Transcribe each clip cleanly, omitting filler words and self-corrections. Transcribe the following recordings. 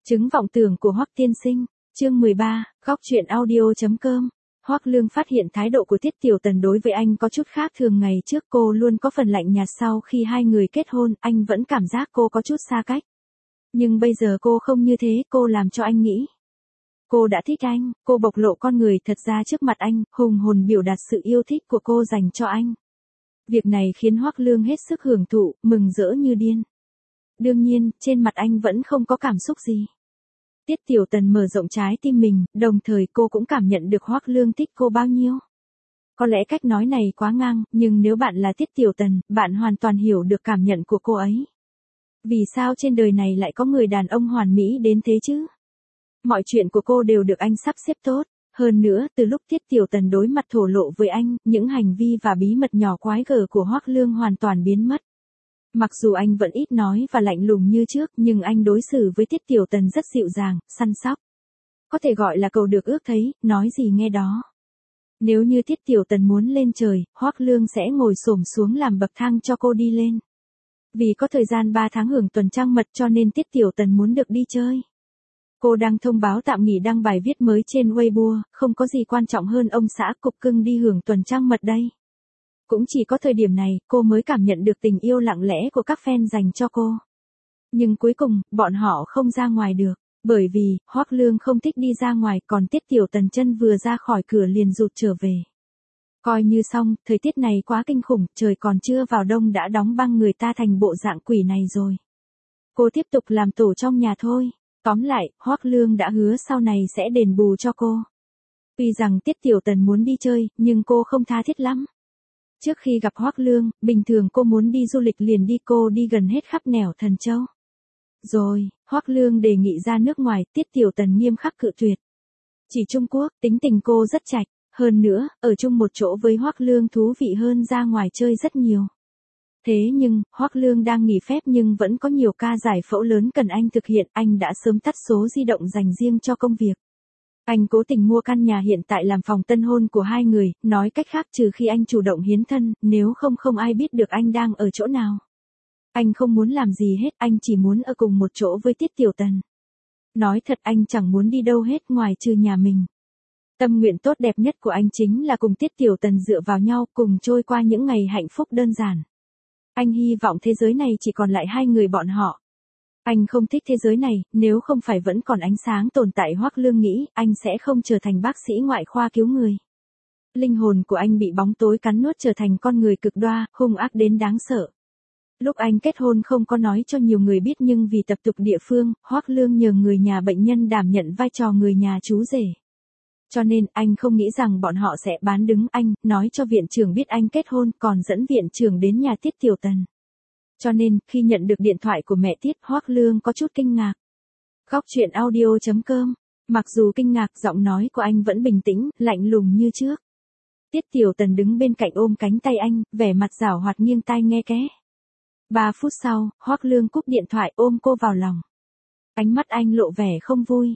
Chứng vọng tưởng của Hoắc tiên sinh, chương 13, góc truyện audio.com. Hoắc Lương phát hiện thái độ của Tiết Tiểu Tần đối với anh có chút khác thường, ngày trước cô luôn có phần lạnh nhạt, sau khi hai người kết hôn, anh vẫn cảm giác cô có chút xa cách. Nhưng bây giờ cô không như thế, cô làm cho anh nghĩ. Cô đã thích anh, cô bộc lộ con người thật ra trước mặt anh, hùng hồn biểu đạt sự yêu thích của cô dành cho anh. Việc này khiến Hoắc Lương hết sức hưởng thụ, mừng rỡ như điên. Đương nhiên, trên mặt anh vẫn không có cảm xúc gì. Tiết Tiểu Tần mở rộng trái tim mình, đồng thời cô cũng cảm nhận được Hoắc Lương thích cô bao nhiêu. Có lẽ cách nói này quá ngang, nhưng nếu bạn là Tiết Tiểu Tần, bạn hoàn toàn hiểu được cảm nhận của cô ấy. Vì sao trên đời này lại có người đàn ông hoàn mỹ đến thế chứ? Mọi chuyện của cô đều được anh sắp xếp tốt. Hơn nữa, từ lúc Tiết Tiểu Tần đối mặt thổ lộ với anh, những hành vi và bí mật nhỏ quái gở của Hoắc Lương hoàn toàn biến mất. Mặc dù anh vẫn ít nói và lạnh lùng như trước, nhưng anh đối xử với Tiết Tiểu Tần rất dịu dàng, săn sóc. Có thể gọi là cầu được ước thấy, nói gì nghe đó. Nếu như Tiết Tiểu Tần muốn lên trời, Hoắc Lương sẽ ngồi xổm xuống làm bậc thang cho cô đi lên. Vì có thời gian 3 tháng hưởng tuần trăng mật cho nên Tiết Tiểu Tần muốn được đi chơi. Cô đang thông báo tạm nghỉ đăng bài viết mới trên Weibo, không có gì quan trọng hơn ông xã cục cưng đi hưởng tuần trăng mật đây. Cũng chỉ có thời điểm này, cô mới cảm nhận được tình yêu lặng lẽ của các fan dành cho cô. Nhưng cuối cùng, bọn họ không ra ngoài được, bởi vì, Hoắc Lương không thích đi ra ngoài, còn Tiết Tiểu Tần chân vừa ra khỏi cửa liền rụt trở về. Coi như xong, thời tiết này quá kinh khủng, trời còn chưa vào đông đã đóng băng người ta thành bộ dạng quỷ này rồi. Cô tiếp tục làm tổ trong nhà thôi. Tóm lại, Hoắc Lương đã hứa sau này sẽ đền bù cho cô. Tuy rằng Tiết Tiểu Tần muốn đi chơi, nhưng cô không tha thiết lắm. Trước khi gặp Hoắc Lương, bình thường cô muốn đi du lịch liền đi, cô đi gần hết khắp nẻo Thần Châu. Rồi, Hoắc Lương đề nghị ra nước ngoài, Tiết Tiểu Tần nghiêm khắc cự tuyệt. Chỉ Trung Quốc, tính tình cô rất chạch, hơn nữa, ở chung một chỗ với Hoắc Lương thú vị hơn ra ngoài chơi rất nhiều. Thế nhưng, Hoắc Lương đang nghỉ phép nhưng vẫn có nhiều ca giải phẫu lớn cần anh thực hiện, anh đã sớm tắt số di động dành riêng cho công việc. Anh cố tình mua căn nhà hiện tại làm phòng tân hôn của hai người, nói cách khác trừ khi anh chủ động hiến thân, nếu không ai biết được anh đang ở chỗ nào. Anh không muốn làm gì hết, anh chỉ muốn ở cùng một chỗ với Tiết Tiểu Tần. Nói thật anh chẳng muốn đi đâu hết ngoài trừ nhà mình. Tâm nguyện tốt đẹp nhất của anh chính là cùng Tiết Tiểu Tần dựa vào nhau, cùng trôi qua những ngày hạnh phúc đơn giản. Anh hy vọng thế giới này chỉ còn lại hai người bọn họ. Anh không thích thế giới này, nếu không phải vẫn còn ánh sáng tồn tại, Hoắc Lương nghĩ, anh sẽ không trở thành bác sĩ ngoại khoa cứu người. Linh hồn của anh bị bóng tối cắn nuốt trở thành con người cực đoan, hung ác đến đáng sợ. Lúc anh kết hôn không có nói cho nhiều người biết, nhưng vì tập tục địa phương, Hoắc Lương nhờ người nhà bệnh nhân đảm nhận vai trò người nhà chú rể. Cho nên, anh không nghĩ rằng bọn họ sẽ bán đứng anh, nói cho viện trưởng biết anh kết hôn, còn dẫn viện trưởng đến nhà Tiết Tiểu Tần. Cho nên, khi nhận được điện thoại của mẹ Tiết, Hoắc Lương có chút kinh ngạc. Góc truyện audio.com. Mặc dù kinh ngạc, giọng nói của anh vẫn bình tĩnh, lạnh lùng như trước. Tiết Tiểu Tần đứng bên cạnh ôm cánh tay anh, vẻ mặt giảo hoạt nghiêng tai nghe ké. 3 phút sau, Hoắc Lương cúp điện thoại ôm cô vào lòng. Ánh mắt anh lộ vẻ không vui.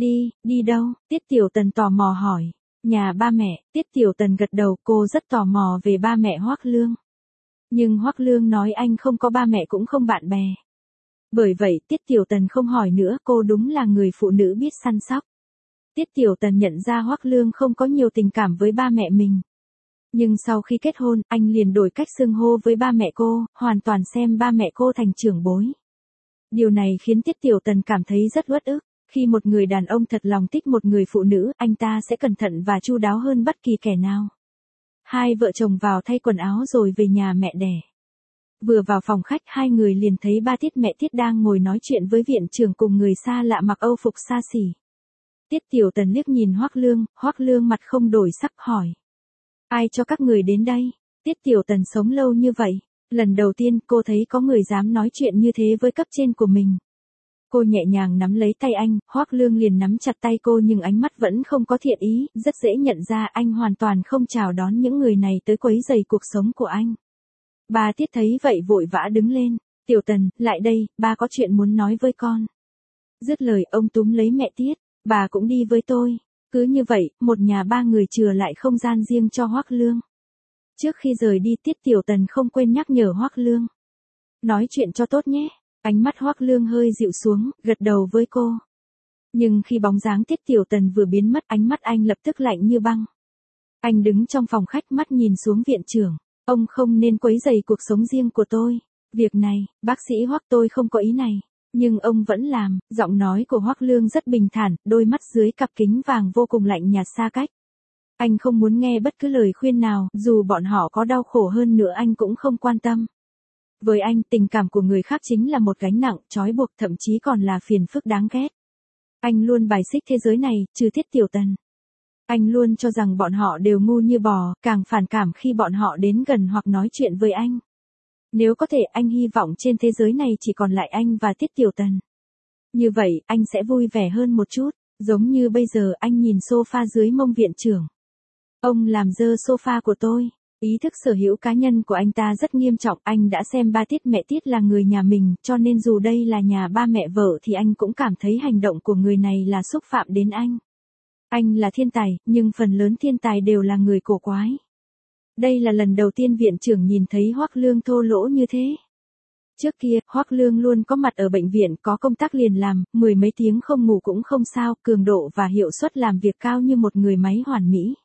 Đi đâu? Tiết Tiểu Tần tò mò hỏi. Nhà ba mẹ. Tiết Tiểu Tần gật đầu, cô rất tò mò về ba mẹ Hoắc Lương. Nhưng Hoắc Lương nói anh không có ba mẹ cũng không bạn bè. Bởi vậy Tiết Tiểu Tần không hỏi nữa, cô đúng là người phụ nữ biết săn sóc. Tiết Tiểu Tần nhận ra Hoắc Lương không có nhiều tình cảm với ba mẹ mình. Nhưng sau khi kết hôn, anh liền đổi cách xưng hô với ba mẹ cô, hoàn toàn xem ba mẹ cô thành trưởng bối. Điều này khiến Tiết Tiểu Tần cảm thấy rất uất ức. Khi một người đàn ông thật lòng thích một người phụ nữ, anh ta sẽ cẩn thận và chu đáo hơn bất kỳ kẻ nào. Hai vợ chồng vào thay quần áo rồi về nhà mẹ đẻ. Vừa vào phòng khách, hai người liền thấy ba Tiết mẹ Tiết đang ngồi nói chuyện với viện trưởng cùng người xa lạ mặc âu phục xa xỉ. Tiết Tiểu Tần liếc nhìn Hoắc Lương mặt không đổi sắc hỏi. Ai cho các người đến đây? Tiết Tiểu Tần sống lâu như vậy, lần đầu tiên cô thấy có người dám nói chuyện như thế với cấp trên của mình. Cô nhẹ nhàng nắm lấy tay anh, Hoắc Lương liền nắm chặt tay cô nhưng ánh mắt vẫn không có thiện ý, rất dễ nhận ra anh hoàn toàn không chào đón những người này tới quấy rầy cuộc sống của anh. Ba Tiết thấy vậy vội vã đứng lên. Tiểu Tần, lại đây, ba có chuyện muốn nói với con. Dứt lời ông túm lấy mẹ Tiết, bà cũng đi với tôi. Cứ như vậy, một nhà ba người chừa lại không gian riêng cho Hoắc Lương. Trước khi rời đi, Tiết Tiểu Tần không quên nhắc nhở Hoắc Lương. Nói chuyện cho tốt nhé. Ánh mắt Hoắc Lương hơi dịu xuống, gật đầu với cô. Nhưng khi bóng dáng Tiết Tiểu Tần vừa biến mất, ánh mắt anh lập tức lạnh như băng. Anh đứng trong phòng khách, mắt nhìn xuống viện trưởng. Ông không nên quấy rầy cuộc sống riêng của tôi. Việc này, bác sĩ Hoắc, tôi không có ý này. Nhưng ông vẫn làm. Giọng nói của Hoắc Lương rất bình thản, đôi mắt dưới cặp kính vàng vô cùng lạnh nhạt xa cách. Anh không muốn nghe bất cứ lời khuyên nào, dù bọn họ có đau khổ hơn nữa anh cũng không quan tâm. Với anh, tình cảm của người khác chính là một gánh nặng, trói buộc, thậm chí còn là phiền phức đáng ghét. Anh luôn bài xích thế giới này, trừ Tiết Tiểu Tần. Anh luôn cho rằng bọn họ đều ngu như bò, càng phản cảm khi bọn họ đến gần hoặc nói chuyện với anh. Nếu có thể, anh hy vọng trên thế giới này chỉ còn lại anh và Tiết Tiểu Tần. Như vậy, anh sẽ vui vẻ hơn một chút, giống như bây giờ anh nhìn sofa dưới mông viện trưởng. Ông làm dơ sofa của tôi. Ý thức sở hữu cá nhân của anh ta rất nghiêm trọng, anh đã xem ba Tiết mẹ Tiết là người nhà mình, cho nên dù đây là nhà ba mẹ vợ thì anh cũng cảm thấy hành động của người này là xúc phạm đến anh. Anh là thiên tài, nhưng phần lớn thiên tài đều là người cổ quái. Đây là lần đầu tiên viện trưởng nhìn thấy Hoắc Lương thô lỗ như thế. Trước kia, Hoắc Lương luôn có mặt ở bệnh viện, có công tác liền làm, 10 mấy tiếng không ngủ cũng không sao, cường độ và hiệu suất làm việc cao như một người máy hoàn mỹ.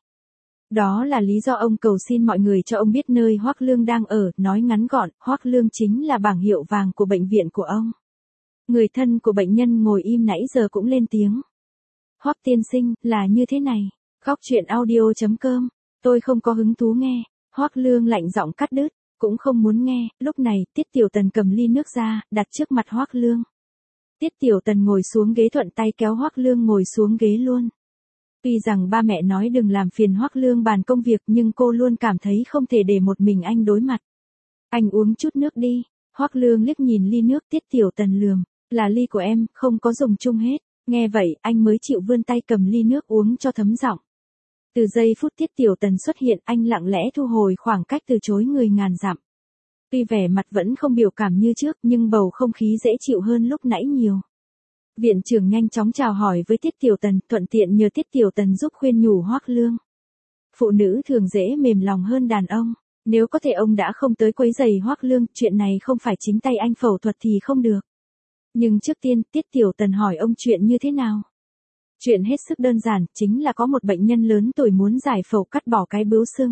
Đó là lý do ông cầu xin mọi người cho ông biết nơi Hoắc Lương đang ở, nói ngắn gọn, Hoắc Lương chính là bảng hiệu vàng của bệnh viện của ông. Người thân của bệnh nhân ngồi im nãy giờ cũng lên tiếng. Hoắc tiên sinh, là như thế này. Góc truyện audio.com. Tôi không có hứng thú nghe. Hoắc Lương lạnh giọng cắt đứt. Cũng không muốn nghe. Lúc này, Tiết Tiểu Tần cầm ly nước ra, đặt trước mặt Hoắc Lương. Tiết Tiểu Tần ngồi xuống ghế, thuận tay kéo Hoắc Lương ngồi xuống ghế luôn. Tuy rằng ba mẹ nói đừng làm phiền Hoắc Lương bàn công việc, nhưng cô luôn cảm thấy không thể để một mình anh đối mặt. Anh uống chút nước đi. Hoắc Lương liếc nhìn ly nước. Tiết Tiểu Tần lườm. Là ly của em, không có dùng chung hết. Nghe vậy, anh mới chịu vươn tay cầm ly nước uống cho thấm giọng. Từ giây phút Tiết Tiểu Tần xuất hiện, anh lặng lẽ thu hồi khoảng cách, từ chối người ngàn dặm. Tuy vẻ mặt vẫn không biểu cảm như trước, nhưng bầu không khí dễ chịu hơn lúc nãy nhiều. Viện trưởng nhanh chóng chào hỏi với Tiết Tiểu Tần, thuận tiện nhờ Tiết Tiểu Tần giúp khuyên nhủ Hoắc Lương. Phụ nữ thường dễ mềm lòng hơn đàn ông. Nếu có thể ông đã không tới quấy rầy Hoắc Lương, chuyện này không phải chính tay anh phẫu thuật thì không được. Nhưng trước tiên, Tiết Tiểu Tần hỏi ông chuyện như thế nào. Chuyện hết sức đơn giản, chính là có một bệnh nhân lớn tuổi muốn giải phẫu cắt bỏ cái bướu xương.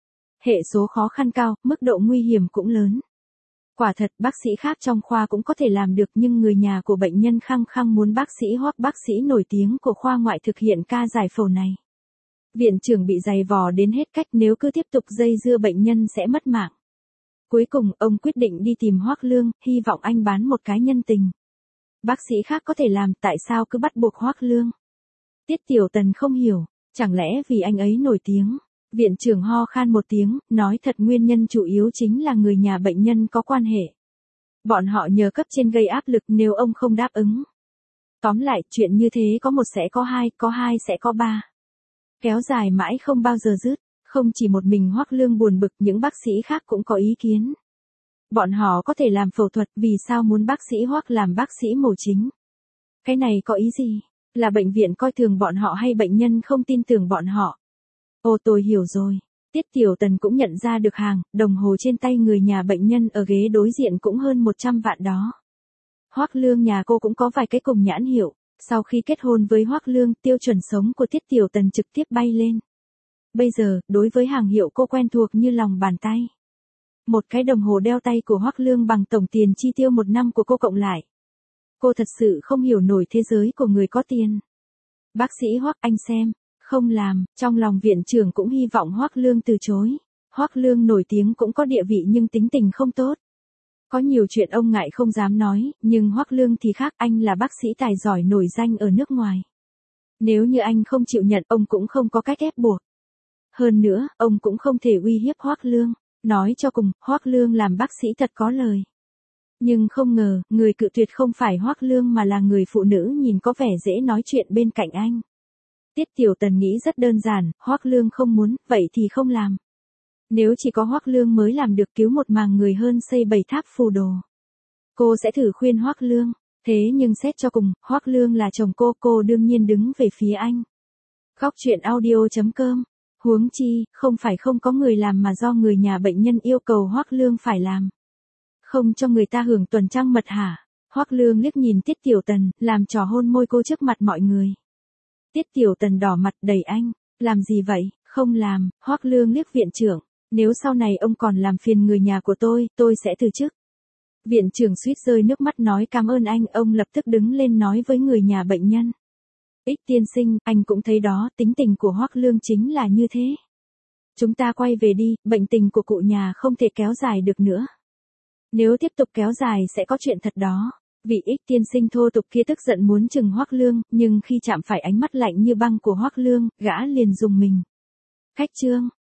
Hệ số khó khăn cao, mức độ nguy hiểm cũng lớn. Quả thật, bác sĩ khác trong khoa cũng có thể làm được, nhưng người nhà của bệnh nhân khăng khăng muốn bác sĩ Hoắc, bác sĩ nổi tiếng của khoa ngoại thực hiện ca giải phẫu này. Viện trưởng bị giày vò đến hết cách, nếu cứ tiếp tục dây dưa bệnh nhân sẽ mất mạng. Cuối cùng, ông quyết định đi tìm Hoắc Lương, hy vọng anh bán một cái nhân tình. Bác sĩ khác có thể làm, tại sao cứ bắt buộc Hoắc Lương? Tiết Tiểu Tần không hiểu, chẳng lẽ vì anh ấy nổi tiếng? Viện trưởng ho khan một tiếng, nói thật, nguyên nhân chủ yếu chính là người nhà bệnh nhân có quan hệ. Bọn họ nhờ cấp trên gây áp lực, nếu ông không đáp ứng. Tóm lại, chuyện như thế có một sẽ có hai sẽ có ba. Kéo dài mãi không bao giờ dứt, không chỉ một mình Hoắc Lương buồn bực, những bác sĩ khác cũng có ý kiến. Bọn họ có thể làm phẫu thuật, vì sao muốn bác sĩ Hoắc làm bác sĩ mổ chính? Cái này có ý gì? Là bệnh viện coi thường bọn họ hay bệnh nhân không tin tưởng bọn họ? Ồ, tôi hiểu rồi. Tiết Tiểu Tần cũng nhận ra được hàng, đồng hồ trên tay người nhà bệnh nhân ở ghế đối diện cũng hơn 100 vạn đó. Hoắc Lương nhà cô cũng có vài cái cùng nhãn hiệu. Sau khi kết hôn với Hoắc Lương, tiêu chuẩn sống của Tiết Tiểu Tần trực tiếp bay lên. Bây giờ, đối với hàng hiệu cô quen thuộc như lòng bàn tay. Một cái đồng hồ đeo tay của Hoắc Lương bằng tổng tiền chi tiêu một năm của cô cộng lại. Cô thật sự không hiểu nổi thế giới của người có tiền. Bác sĩ Hoắc, anh xem, không làm. Trong lòng viện trưởng cũng hy vọng Hoắc Lương từ chối. Hoắc Lương nổi tiếng cũng có địa vị nhưng tính tình không tốt. Có nhiều chuyện ông ngại không dám nói, nhưng Hoắc Lương thì khác, anh là bác sĩ tài giỏi nổi danh ở nước ngoài. Nếu như anh không chịu nhận, ông cũng không có cách ép buộc. Hơn nữa, ông cũng không thể uy hiếp Hoắc Lương. Nói cho cùng, Hoắc Lương làm bác sĩ thật có lời. Nhưng không ngờ, người cự tuyệt không phải Hoắc Lương mà là người phụ nữ nhìn có vẻ dễ nói chuyện bên cạnh anh. Tiết Tiểu Tần nghĩ rất đơn giản, Hoắc Lương không muốn, vậy thì không làm. Nếu chỉ có Hoắc Lương mới làm được cứu một màng người hơn xây 7 tháp phù đồ. Cô sẽ thử khuyên Hoắc Lương, thế nhưng xét cho cùng, Hoắc Lương là chồng cô đương nhiên đứng về phía anh. Góc truyện audio.com. Huống chi, không phải không có người làm mà do người nhà bệnh nhân yêu cầu Hoắc Lương phải làm. Không cho người ta hưởng tuần trăng mật hả? Hoắc Lương liếc nhìn Tiết Tiểu Tần, làm trò hôn môi cô trước mặt mọi người. Tiết Tiểu Tần đỏ mặt đẩy anh, làm gì vậy, không làm, Hoắc Lương liếc viện trưởng, nếu sau này ông còn làm phiền người nhà của tôi sẽ từ chức. Viện trưởng suýt rơi nước mắt nói cảm ơn anh, ông lập tức đứng lên nói với người nhà bệnh nhân. Ích tiên sinh, anh cũng thấy đó, tính tình của Hoắc Lương chính là như thế. Chúng ta quay về đi, bệnh tình của cụ nhà không thể kéo dài được nữa. Nếu tiếp tục kéo dài sẽ có chuyện thật đó. Vị Ích tiên sinh thô tục kia tức giận muốn chừng Hoắc Lương, nhưng khi chạm phải ánh mắt lạnh như băng của Hoắc Lương, gã liền dùng mình. Khách trương,